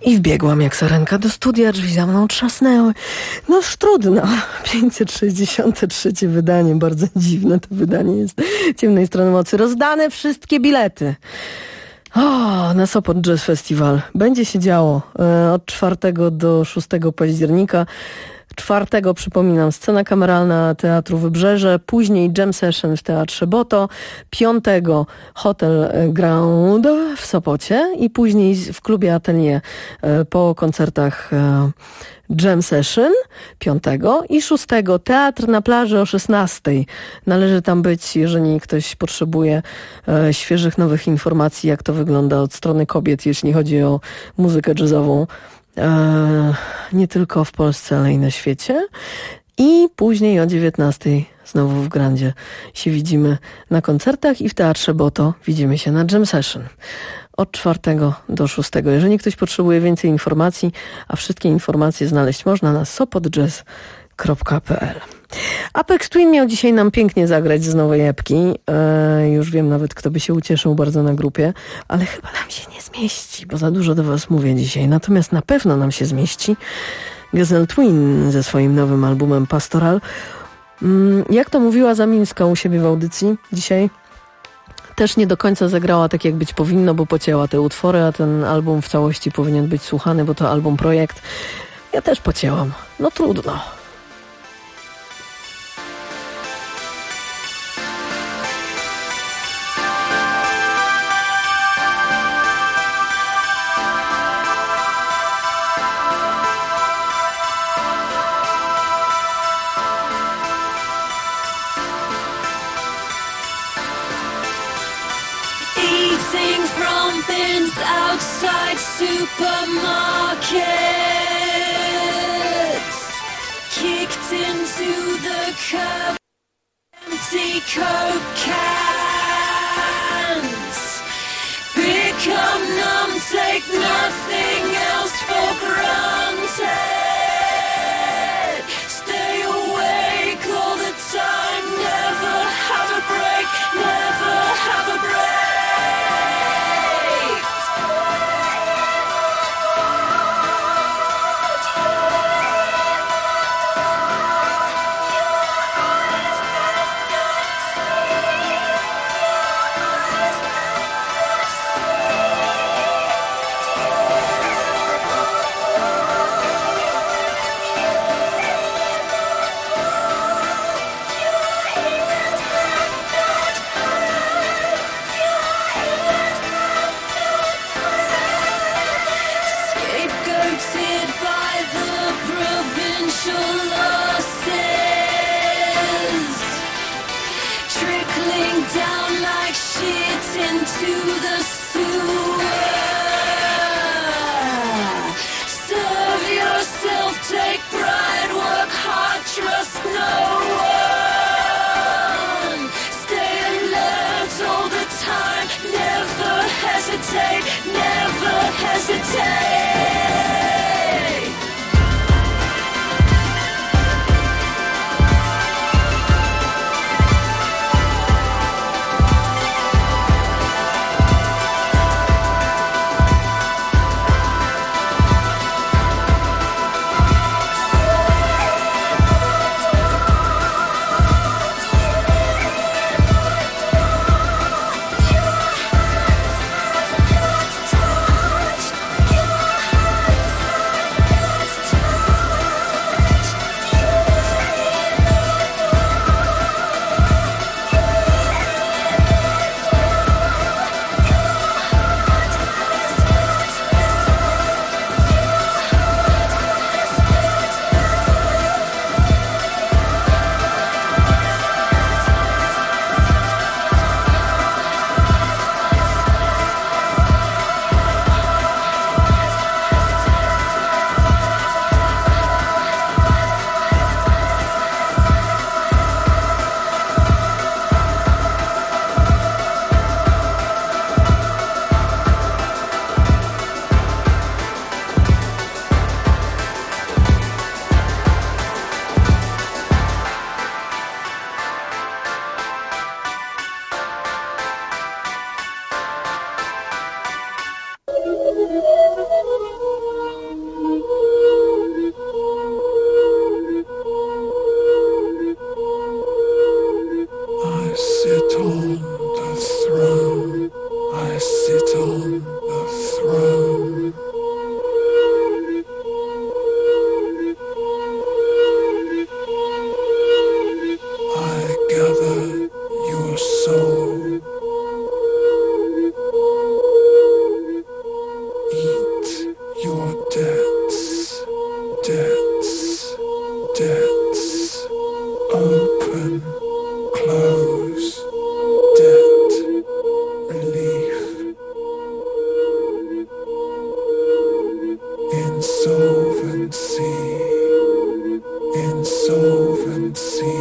I wbiegłam jak sarenka do studia, drzwi za mną trzasnęły. Noż trudno. 563 wydanie, bardzo dziwne to wydanie jest Ciemnej Strony Mocy. Rozdane wszystkie bilety. Na Sopot Jazz Festival. Będzie się działo od 4 do 6 października. 4, przypominam, scena kameralna Teatru Wybrzeże, później jam session w Teatrze Boto, 5 Hotel Ground w Sopocie i później w klubie Atelier po koncertach jam session 5 i 6 Teatr na plaży o 16. Należy tam być, jeżeli ktoś potrzebuje świeżych, nowych informacji, jak to wygląda od strony kobiet, jeśli chodzi o muzykę jazzową. Nie tylko w Polsce, ale i na świecie. I później o 19 znowu w Grandzie się widzimy na koncertach i w Teatrze Boto widzimy się na jam session od 4 do 6. Jeżeli ktoś potrzebuje więcej informacji, a wszystkie informacje znaleźć można na sopotjazz.pl. Apex Twin miał dzisiaj nam pięknie zagrać z nowej epki. Już wiem nawet, kto by się ucieszył bardzo na grupie, ale chyba nam się nie zmieści, bo za dużo do was mówię dzisiaj. Natomiast na pewno nam się zmieści Gazelle Twin ze swoim nowym albumem Pastoral. Jak to mówiła Zamińska u siebie w audycji dzisiaj, też nie do końca zagrała tak, jak być powinno, bo pocięła te utwory, a ten album w całości powinien być słuchany, bo to album projekt. Ja też pocięłam. No trudno. Eating from bins outside supermarkets, kicked into the curb, empty Coke cans, become numb, take nothing else for granted, stay awake all the time, never have a break, never have a break. Into the sewer. Serve yourself, take pride, work hard, trust no one. Stay alert all the time, never hesitate, never hesitate. open, close, debt, relief, insolvency, insolvency,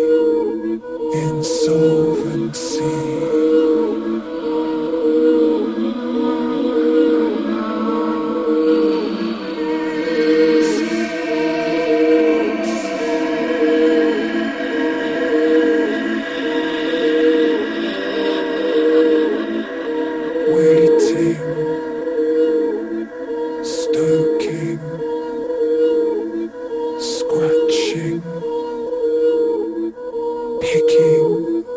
insolvency. Stoking, scratching, picking,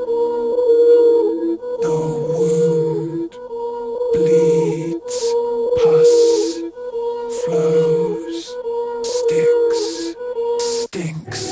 the wound bleeds, pus flows, sticks, stinks.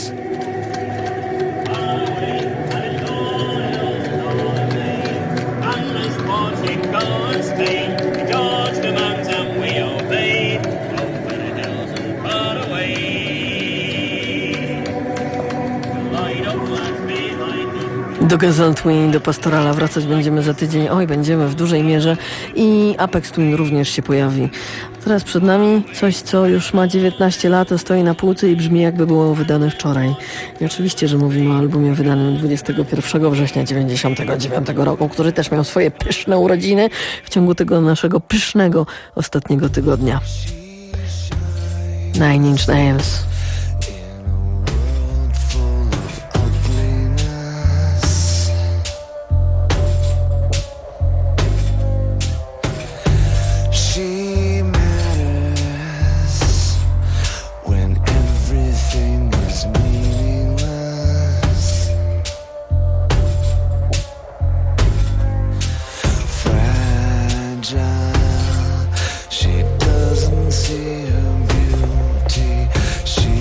Do Gazelle Twin, do Pastorala wracać będziemy za tydzień. Oj, będziemy w dużej mierze. I Apex Twin również się pojawi. Teraz przed nami coś, co już ma 19 lat, stoi na półce i brzmi, jakby było wydane wczoraj. I oczywiście, że mówimy o albumie wydanym 21 września 1999 roku, który też miał swoje pyszne urodziny w ciągu tego naszego pysznego ostatniego tygodnia. Nine Inch Nails. She doesn't see her beauty. She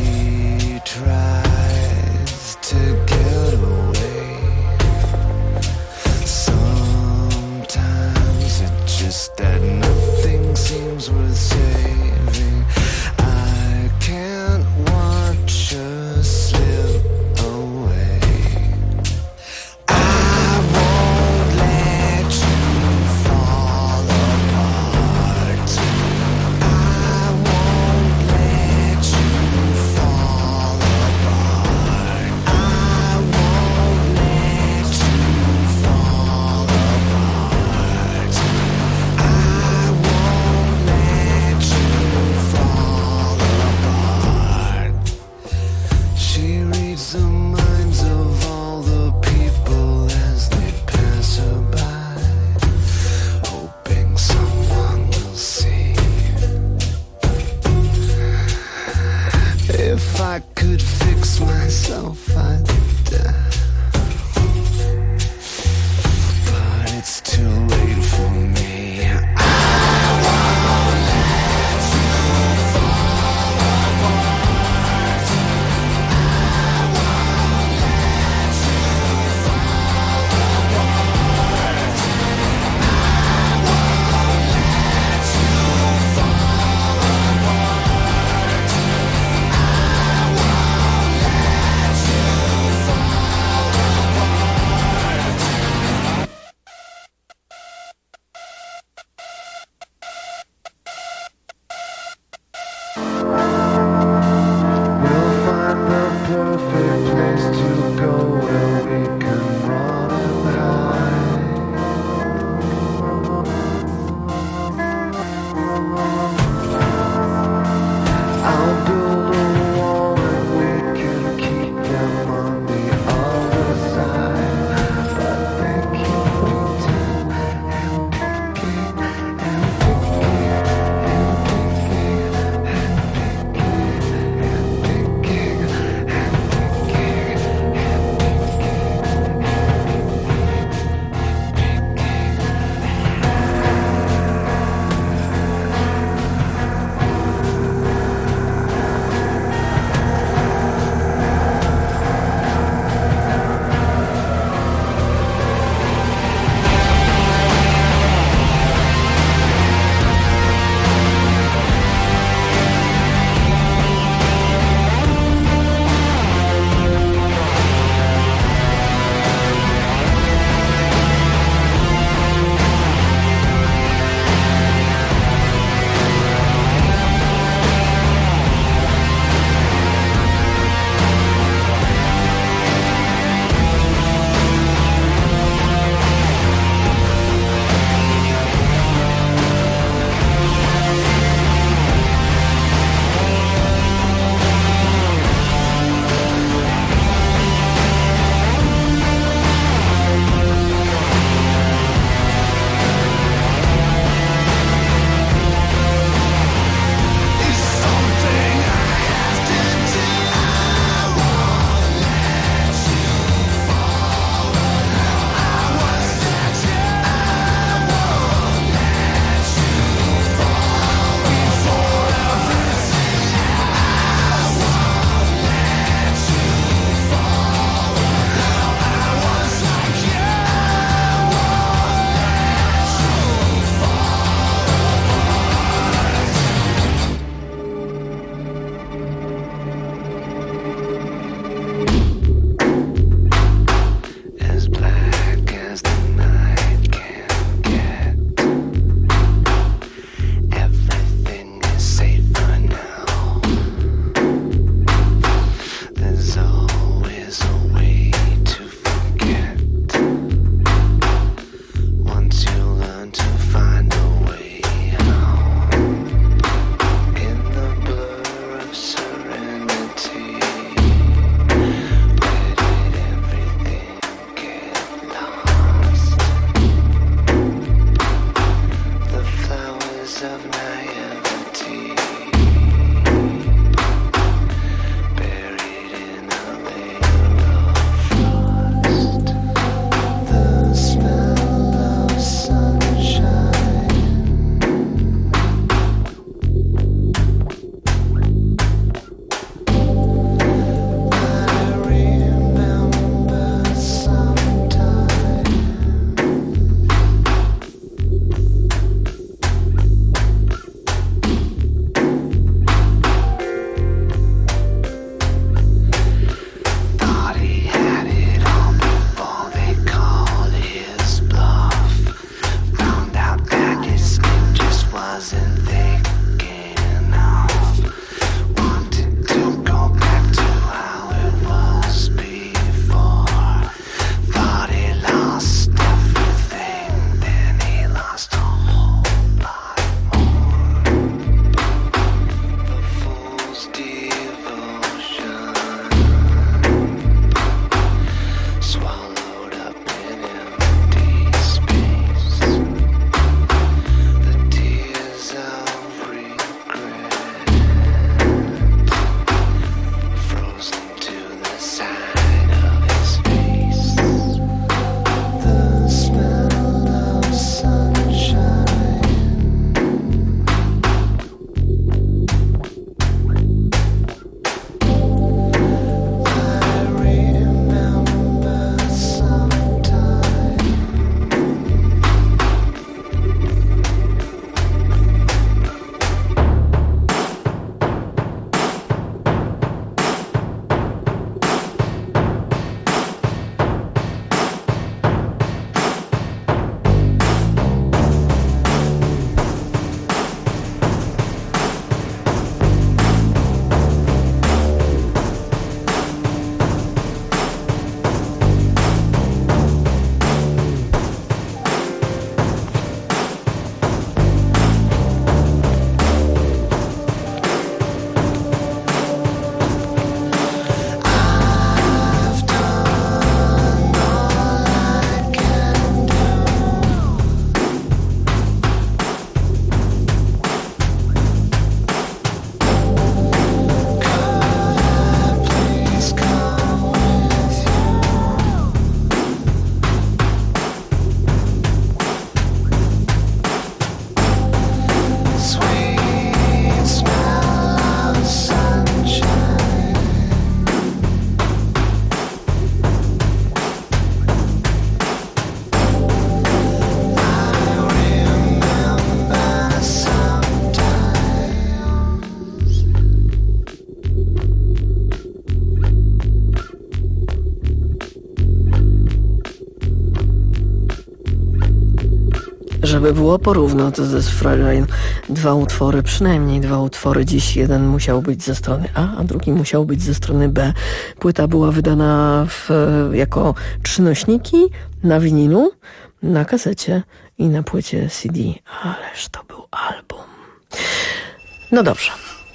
Żeby było porówno, to ze Fräulein przynajmniej dwa utwory dziś. Jeden musiał być ze strony A drugi musiał być ze strony B. Płyta była wydana jako 3 nośniki na winilu, na kasecie i na płycie CD. Ależ to był album. No dobrze.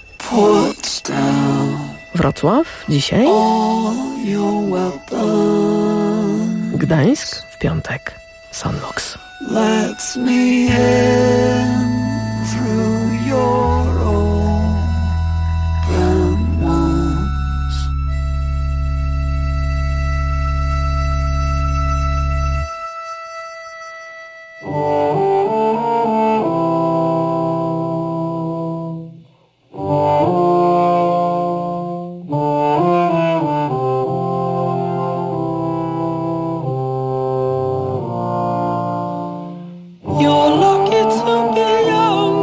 Wrocław dzisiaj. Gdańsk w piątek. Sunlux. Lets me in through your open wounds. You're lucky to be young,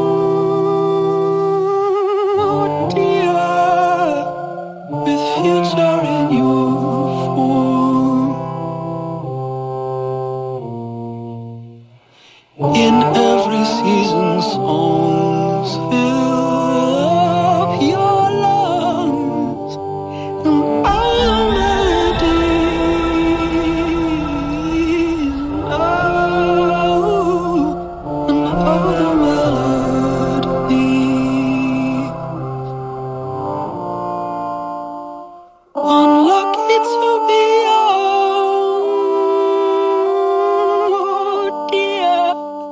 oh dear, with future in your form. In every season, songs fill up your lungs, and all the melodies, and all the melodies. Unlucky to be young, oh dear,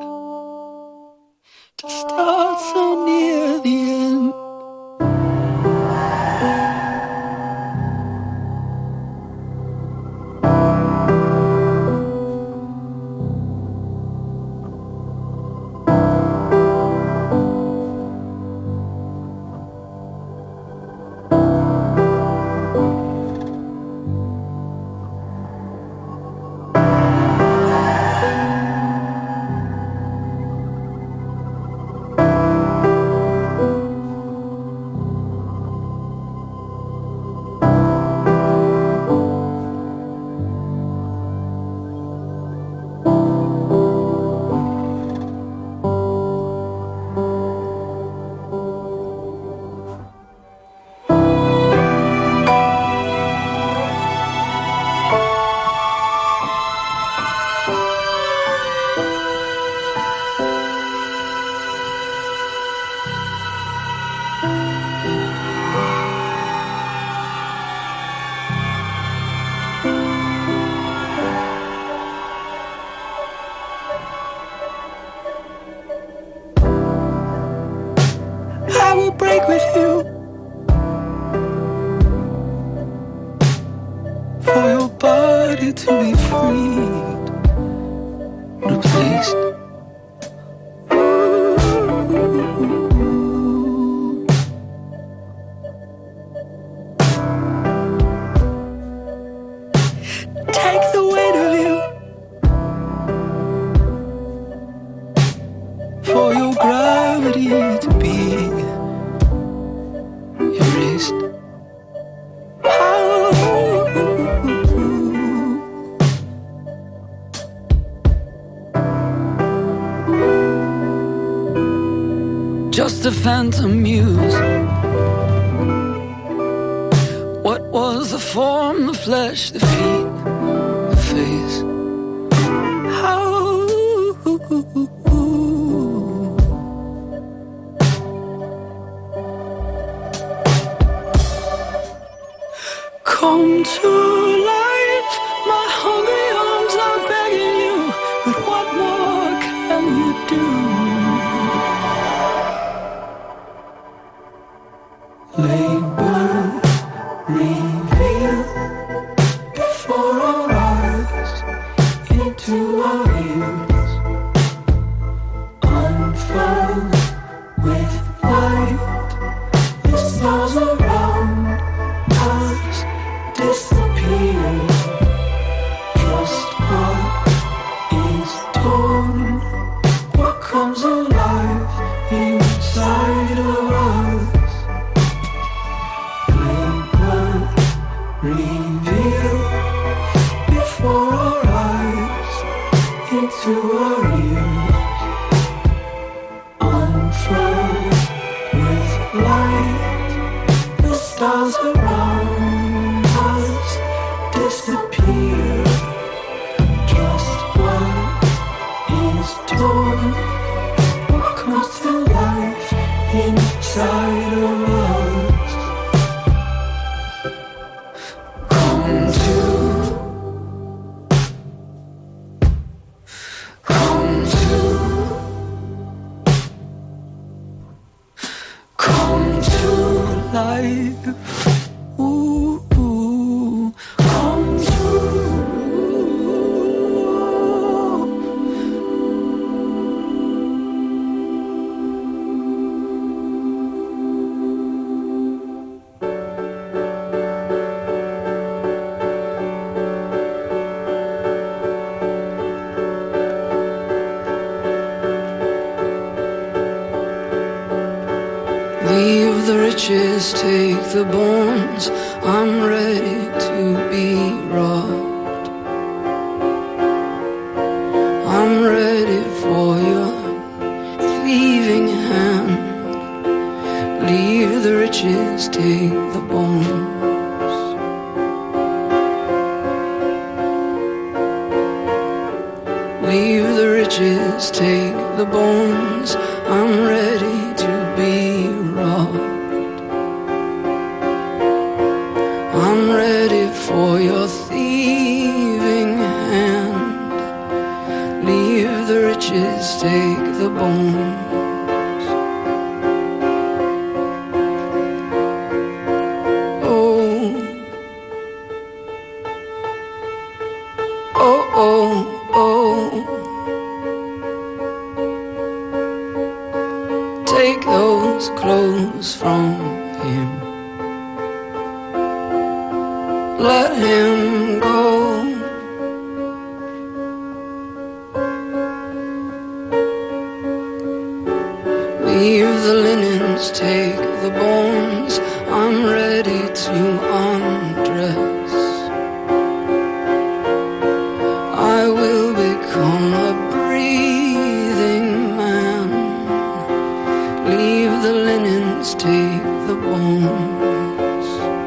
to start so near the end. I will break with you for your body to be freed, replaced. Take the weight of you for your gravity to be erased. Just a phantom muse. What was the form, the flesh, the feet, the face? Come to life, my hungry arms are begging you, but what more can you do? Labor, reveal before our eyes, into our ears, unfurl with light, the stars around us. disappear. Just what is torn, what comes to life inside of us. Come to life. Ooh, ooh, come true. Leave the riches, take the bones. I'm ready to be robbed. I'm ready for your thieving hand. Leave the riches, take the bones. Leave the riches, take the bones. I'm ready to be robbed. I'm ready for your thieving hand. Leave the riches, take the bones. Oh, oh, oh, oh. Take those clothes from him. Let him go. Leave the linens, take the bones. I'm ready to undress. I will become a breathing man. Leave the linens, take the bones.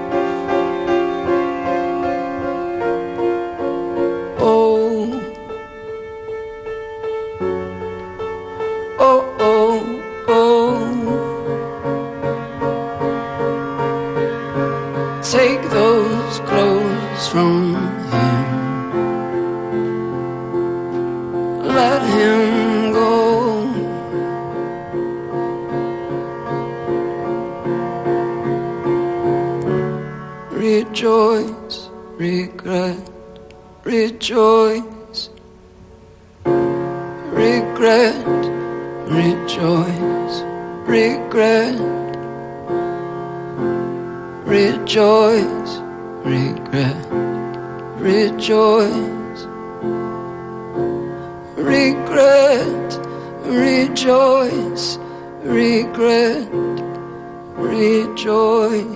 Oh, oh, oh, oh. Take those clothes from him. Let him go. Rejoice, regret, rejoice, regret, rejoice, regret, rejoice, regret, rejoice, regret, rejoice, regret, rejoice.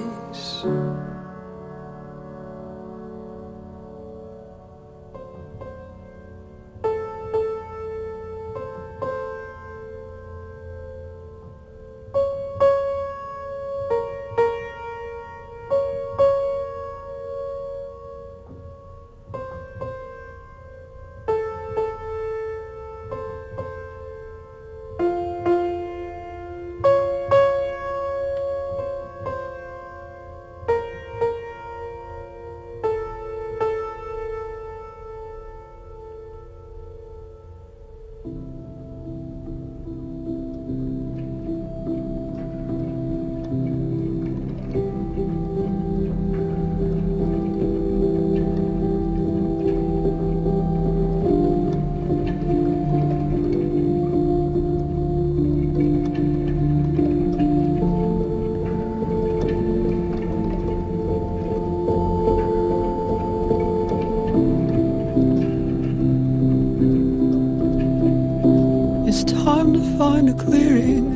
It's time to find a clearing,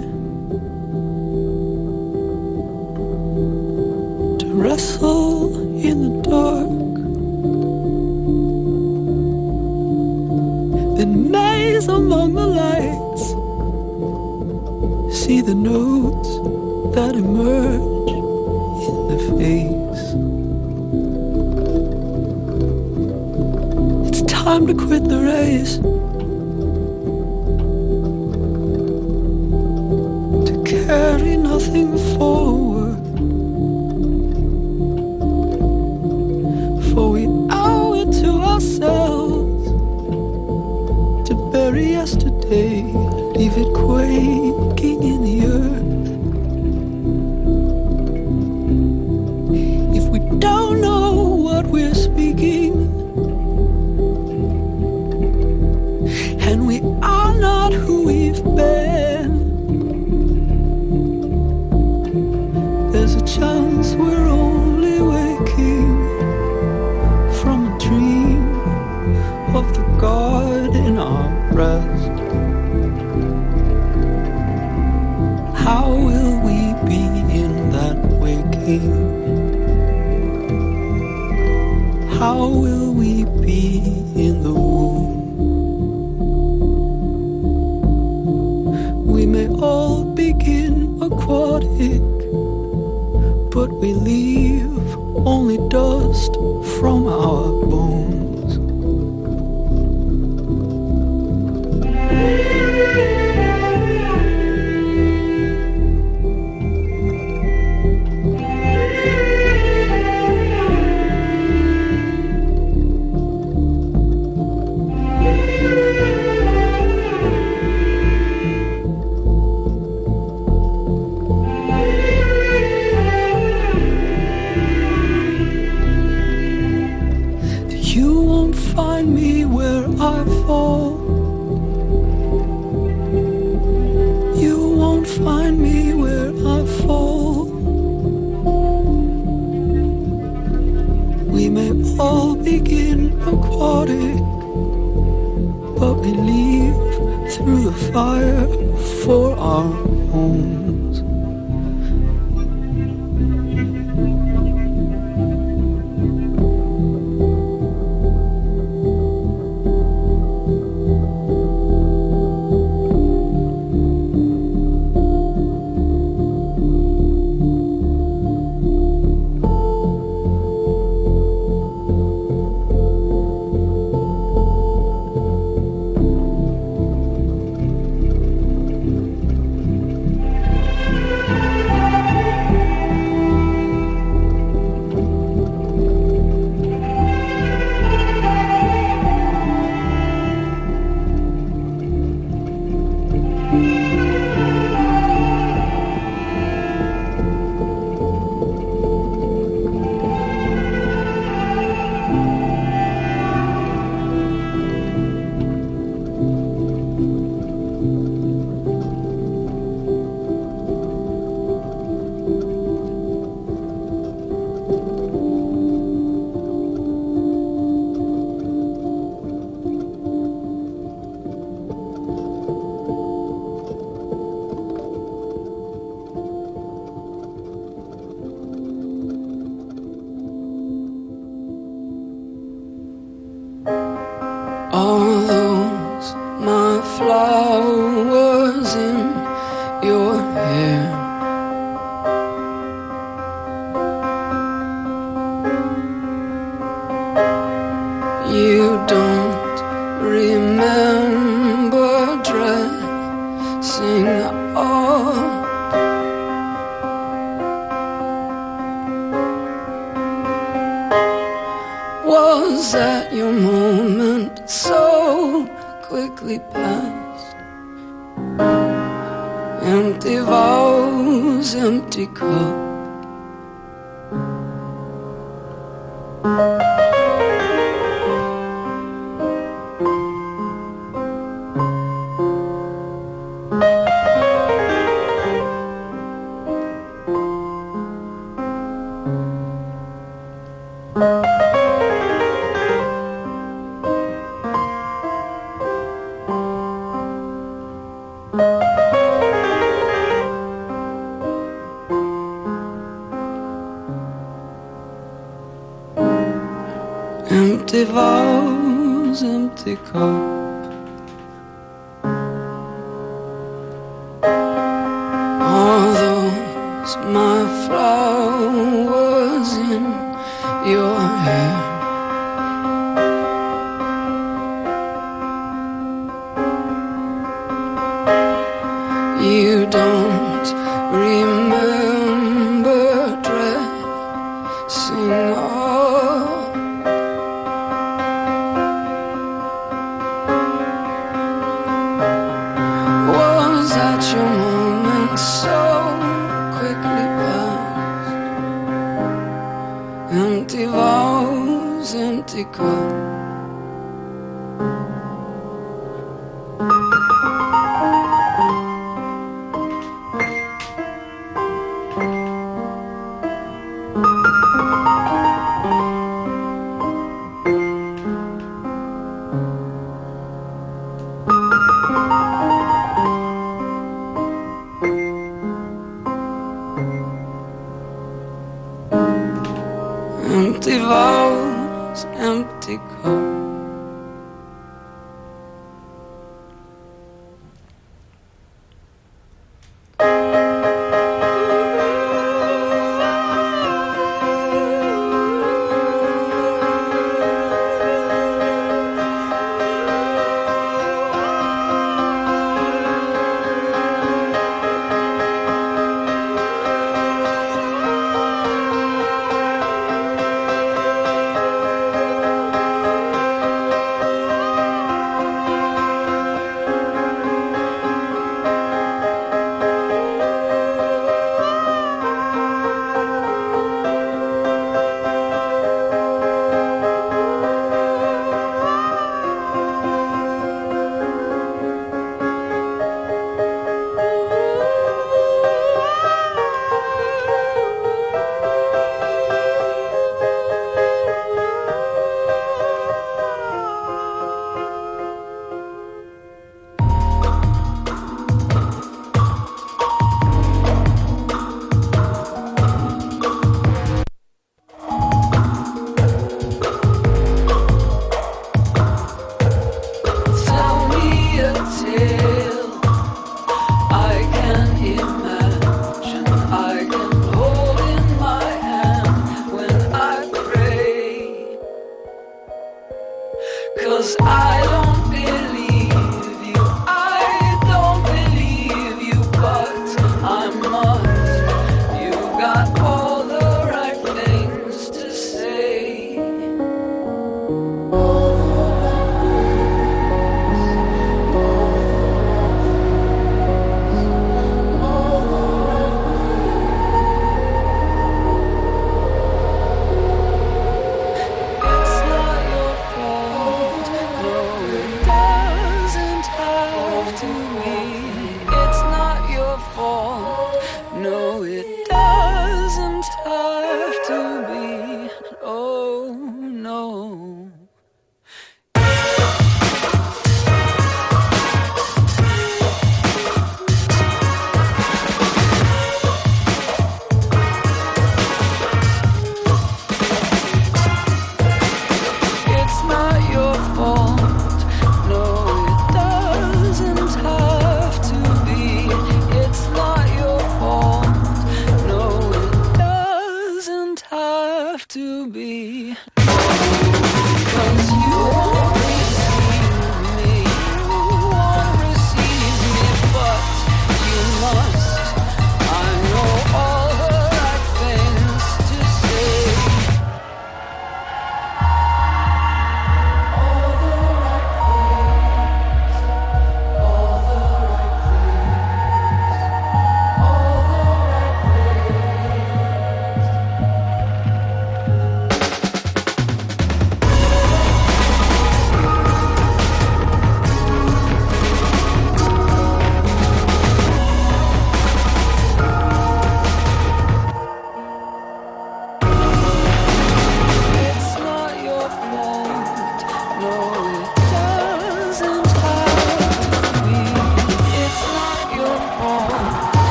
to wrestle in the dark, then maze among the lights, see the notes that emerge in the face. time to quit the race, to carry nothing forward, for we owe it to ourselves to bury yesterday, leave it quaking in the earth. If we don't know what we're speaking, and we are not who we've been, there's a chance we're only waking from a dream of the God in our breast. How will we be in that waking? How will we be in the womb? We may all begin aquatic, but we leave only dust from our bones. Fire for our homes. All those my flowers in your hair, you don't remember dressing up. Was that your moment so quickly past? Empty vows, empty cup. Empty vows, empty cup. All those my flowers in your hair, empty cup. Empty vows, empty cup.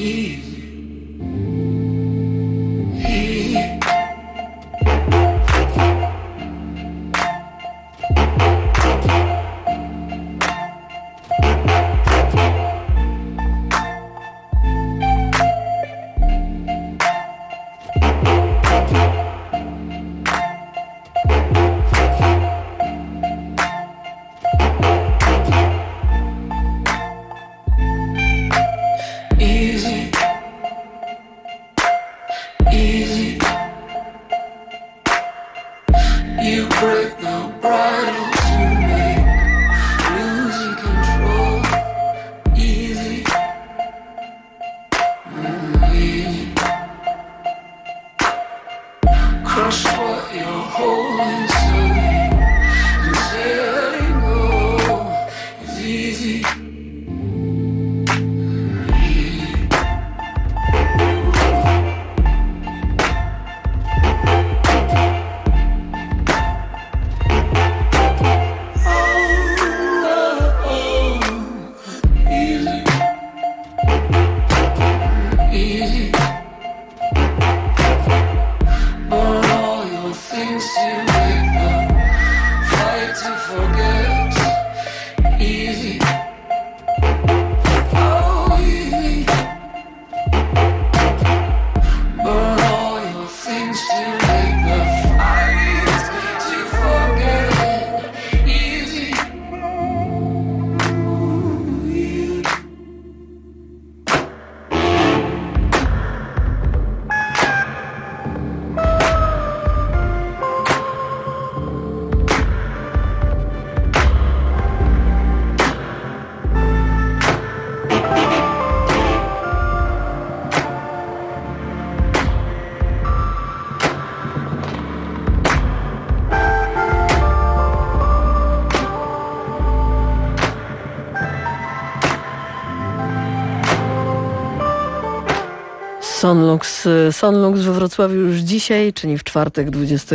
Sonlux we Wrocławiu już dzisiaj, czyli w czwartek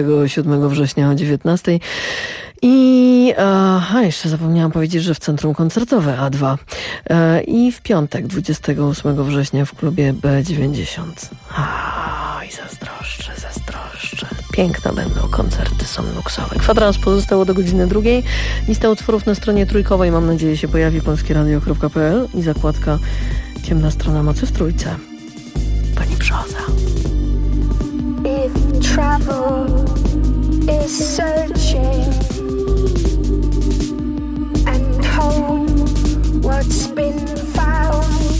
27 września o 19:00. I jeszcze zapomniałam powiedzieć, że w Centrum Koncertowe A2 i w piątek 28 września w klubie B90. I zazdroszczę. Piękne będą koncerty sonluxowe. Kwadrans pozostało do godziny 2. Lista utworów na stronie trójkowej, mam nadzieję, się pojawi, polskieradio.pl i zakładka Ciemna strona mocy w trójce. Pani Brzoza. If travel is searching and home what's been found,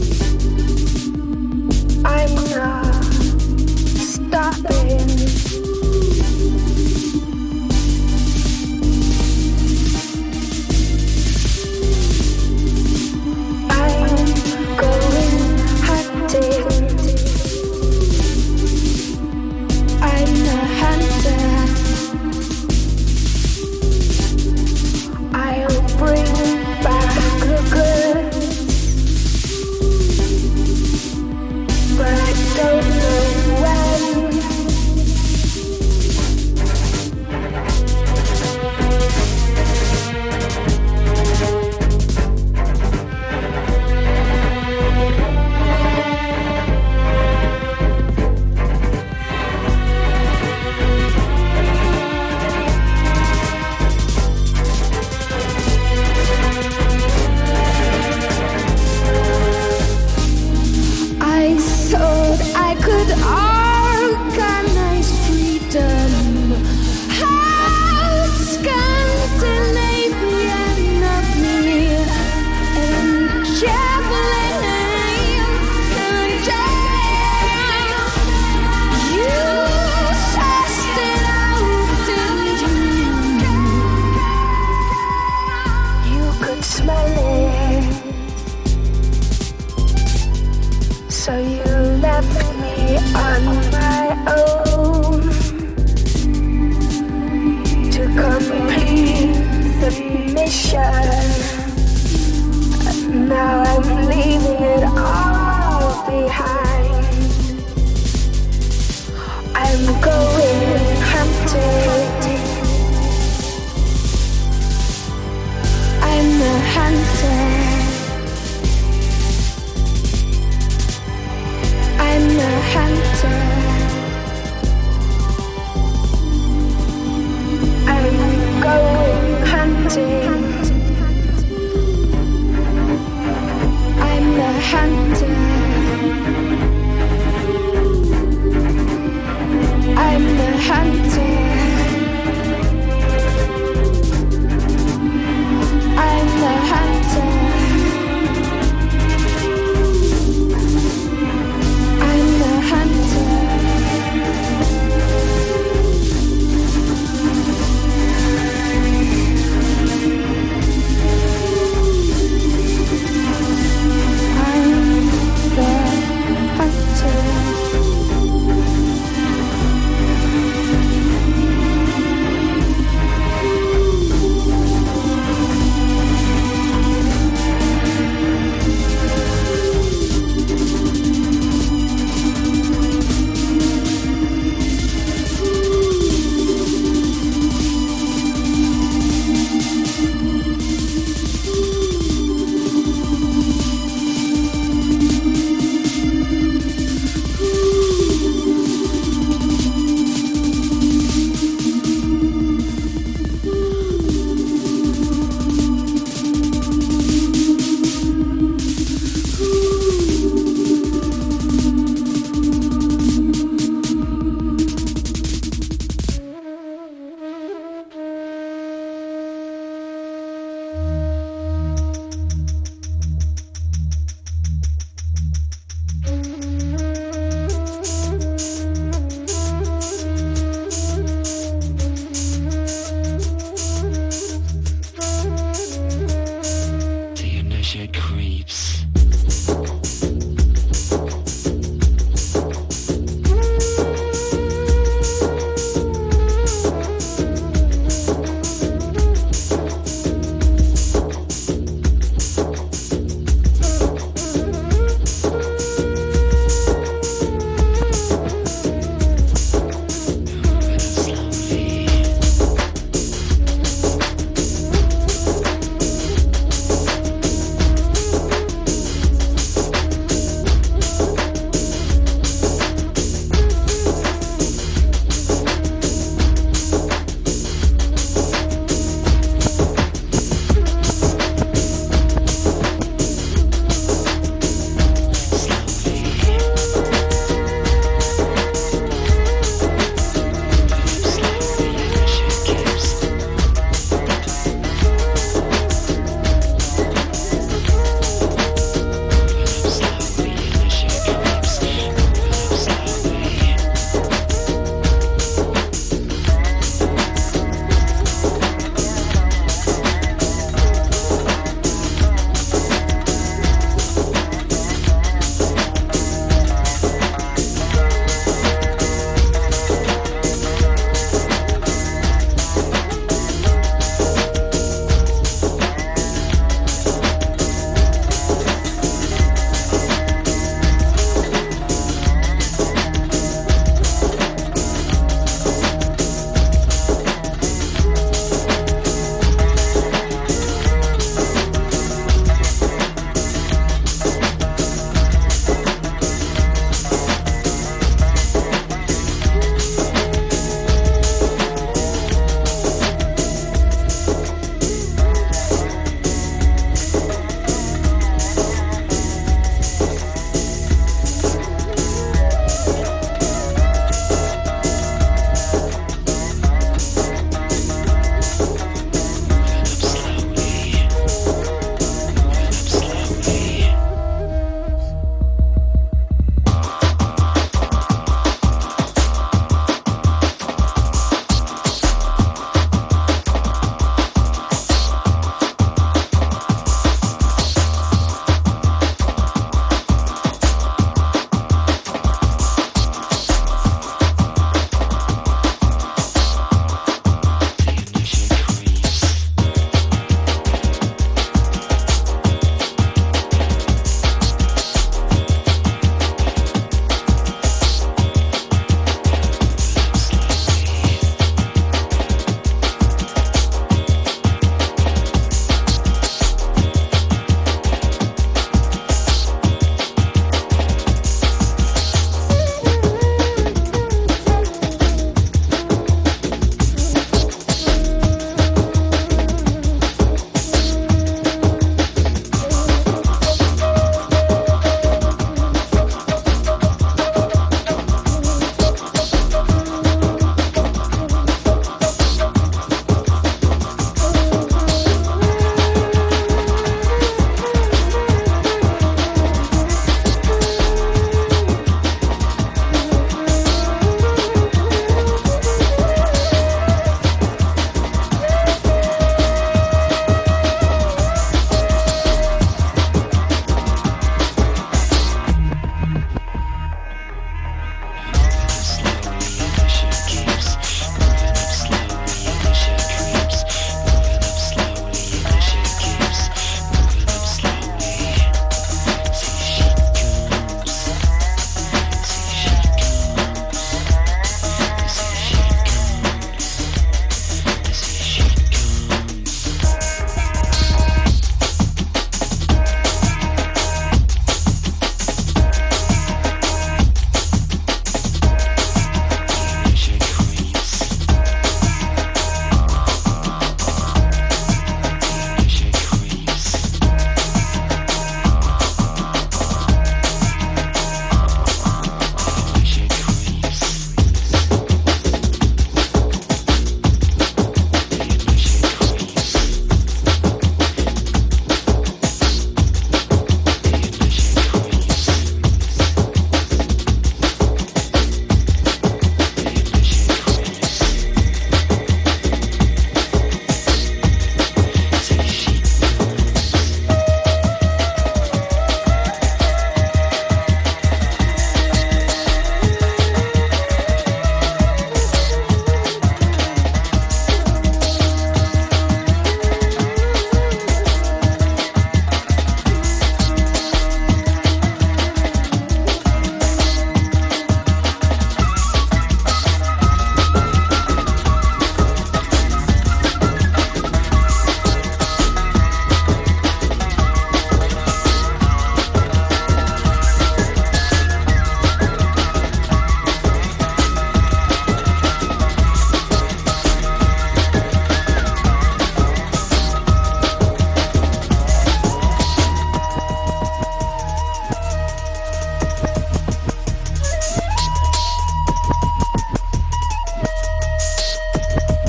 I'm not stopping. I'm going hunting. I'm a hunter. I'll bring back the goods, but I don't know when. I could organize freedom. How Scandinavian of me, and javelin and jail. You sussed it out, didn't you? You could smell it, so you left me on my own to complete the mission. Now I'm leaving it all behind. I'm going hunting. I'm a hunter.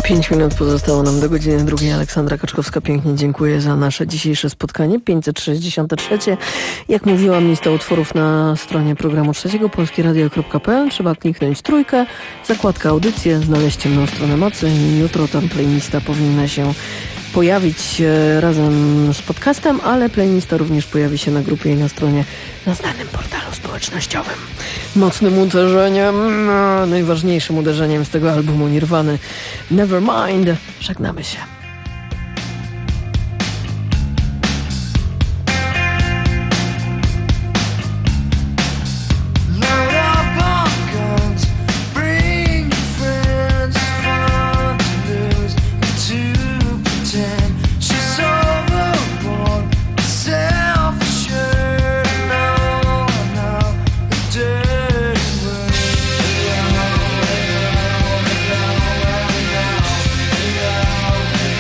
5 minut pozostało nam do godziny 2. Aleksandra Kaczkowska pięknie dziękuję za nasze dzisiejsze spotkanie. 563. Jak mówiłam, lista utworów na stronie programu trzeciego polskieradio.pl. Trzeba kliknąć trójkę, zakładka audycje, znaleźć ciemną stronę mocy. Jutro tam playlista powinna się pojawić razem z podcastem, ale playlista również pojawi się na grupie i na stronie na znanym portalu społecznościowym. Mocnym uderzeniem, najważniejszym uderzeniem z tego albumu Nirwany Nevermind. Żegnamy się. Yeah.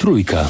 Trójka.